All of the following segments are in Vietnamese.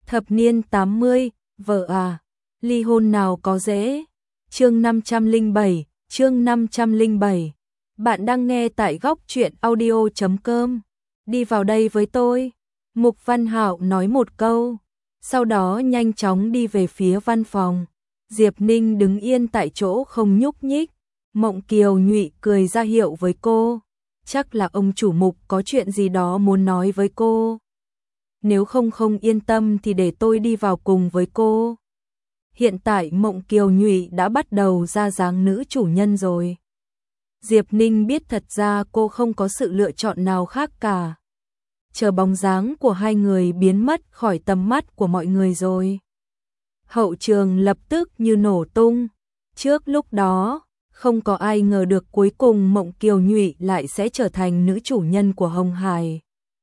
Thập niên 80, vợ à, ly hôn nào có dễ. Chương 507, chương 507. Bạn đang nghe tại góc truyện audio.com. Đi vào đây với tôi. Mục Văn Hạo nói một câu, sau đó nhanh chóng đi về phía văn phòng. Diệp Ninh đứng yên tại chỗ không nhúc nhích. Mộng Kiều Nhụy cười ra hiệu với cô. Chắc là ông chủ Mục có chuyện gì đó muốn nói với cô. Nếu không yên tâm thì để tôi đi vào cùng với cô. Hiện tại Mộng Kiều Nhụy đã bắt đầu ra dáng nữ chủ nhân rồi. Diệp Ninh biết thật ra cô không có sự lựa chọn nào khác cả. Chờ bóng dáng của hai người biến mất khỏi tầm mắt của mọi người rồi. Hậu trường lập tức như nổ tung. Trước lúc đó, không có ai ngờ được cuối cùng Mộng Kiều Nhụy lại sẽ trở thành nữ chủ nhân của Hồng Hải.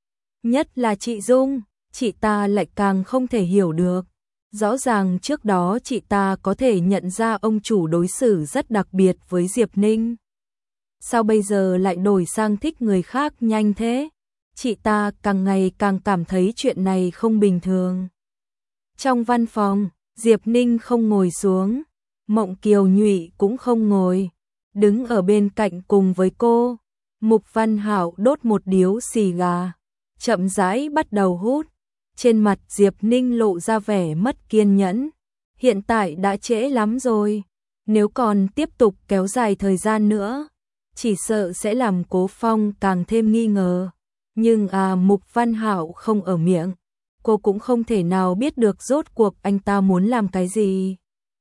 Nhất là chị Dung, chị ta lại càng không thể hiểu được. Rõ ràng trước đó chị ta có thể nhận ra ông chủ đối xử rất đặc biệt với Diệp Ninh. Sao bây giờ lại đổi sang thích người khác nhanh thế? Chị ta càng ngày càng cảm thấy chuyện này không bình thường. Trong văn phòng, Diệp Ninh không ngồi xuống, Mộng Kiều Nhụy cũng không ngồi, đứng ở bên cạnh cùng với cô. Mục Văn Hạo đốt một điếu xì gà, chậm rãi bắt đầu hút. Trên mặt Diệp Ninh lộ ra vẻ mất kiên nhẫn. Hiện tại đã trễ lắm rồi, nếu còn tiếp tục kéo dài thời gian nữa, chỉ sợ sẽ làm Cố Phong càng thêm nghi ngờ. Nhưng Mục Văn Hạo không ở miệng, cô cũng không thể nào biết được rốt cuộc anh ta muốn làm cái gì.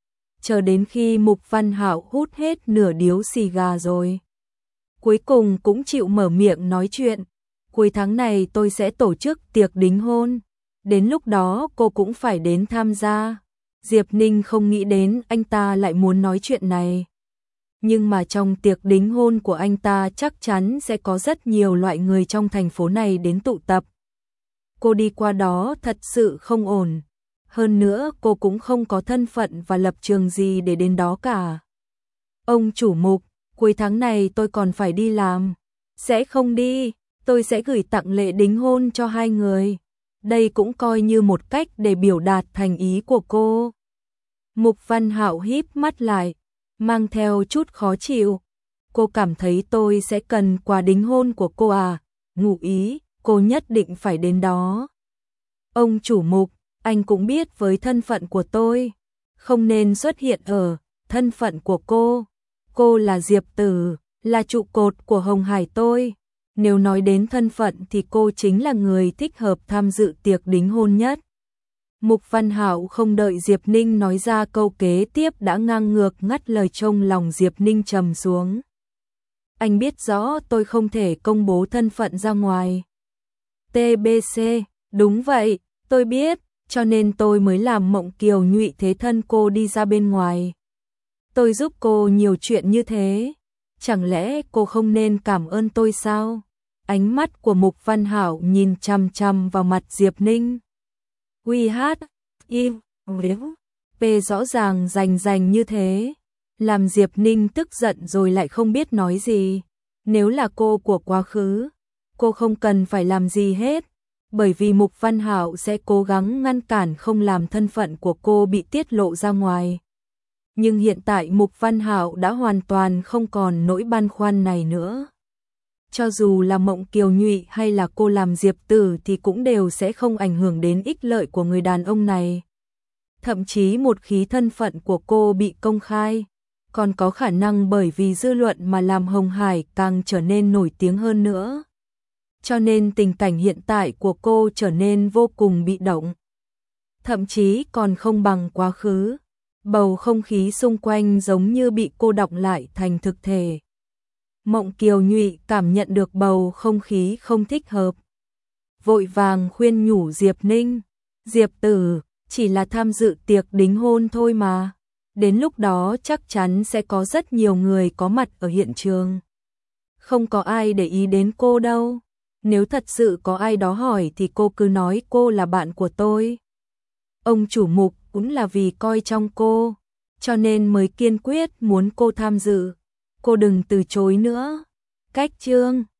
Chờ đến khi Mục Văn Hạo hút hết nửa điếu xì gà rồi, cuối cùng cũng chịu mở miệng nói chuyện. Cuối tháng này tôi sẽ tổ chức tiệc đính hôn, đến lúc đó cô cũng phải đến tham gia. Diệp Ninh không nghĩ đến anh ta lại muốn nói chuyện này. Nhưng mà trong tiệc đính hôn của anh ta chắc chắn sẽ có rất nhiều loại người trong thành phố này đến tụ tập. Cô đi qua đó thật sự không ổn. Hơn nữa cô cũng không có thân phận và lập trường gì để đến đó cả. Ông chủ Mục, cuối tháng này tôi còn phải đi làm. Sẽ không đi, tôi sẽ gửi tặng lễ đính hôn cho hai người. Đây cũng coi như một cách để biểu đạt thành ý của cô. Mục Văn Hạo híp mắt lại, mang theo chút khó chịu. Cô cảm thấy tôi sẽ cần quà đính hôn của cô à? Ngụ ý, cô nhất định phải đến đó. Ông chủ Mục, anh cũng biết với thân phận của tôi, không nên xuất hiện ở thân phận của cô. Cô là Diệp Tử, là trụ cột của Hồng Hải tôi. Nếu nói đến thân phận thì cô chính là người thích hợp tham dự tiệc đính hôn nhất. Mục Văn Hạo không đợi Diệp Ninh nói ra câu kế tiếp đã ngang ngược ngắt lời. Trong lòng Diệp Ninh trầm xuống. Anh biết rõ tôi không thể công bố thân phận ra ngoài. TBC, đúng vậy, tôi biết, cho nên tôi mới làm Mộng Kiều Nhụy thế thân cô đi ra bên ngoài. Tôi giúp cô nhiều chuyện như thế, chẳng lẽ cô không nên cảm ơn tôi sao? Ánh mắt của Mục Văn Hạo nhìn chằm chằm vào mặt Diệp Ninh. P rõ ràng rành như thế, làm Diệp Ninh tức giận rồi lại không biết nói gì. Nếu là cô của quá khứ, cô không cần phải làm gì hết, bởi vì Mục Văn Hạo sẽ cố gắng ngăn cản không làm thân phận của cô bị tiết lộ ra ngoài. Nhưng hiện tại Mục Văn Hạo đã hoàn toàn không còn nỗi băn khoăn này nữa. Cho dù là Mộng Kiều Nhụy hay là cô làm Diệp Tử thì cũng đều sẽ không ảnh hưởng đến ích lợi của người đàn ông này. Thậm chí một khi thân phận của cô bị công khai, còn có khả năng bởi vì dư luận mà làm Hồng Hải càng trở nên nổi tiếng hơn nữa. Cho nên tình cảnh hiện tại của cô trở nên vô cùng bị động. Thậm chí còn không bằng quá khứ. Bầu không khí xung quanh giống như bị cô đọng lại thành thực thể. Mộng Kiều Nhụy cảm nhận được bầu không khí không thích hợp, vội vàng khuyên nhủ Diệp Ninh. Diệp Tử, chỉ là tham dự tiệc đính hôn thôi mà. Đến lúc đó chắc chắn sẽ có rất nhiều người có mặt ở hiện trường. Không có ai để ý đến cô đâu. Nếu thật sự có ai đó hỏi thì cô cứ nói cô là bạn của tôi. Ông chủ Mục cũng là vì coi trọng cô, cho nên mới kiên quyết muốn cô tham dự. Cô đừng từ chối nữa. Cách chương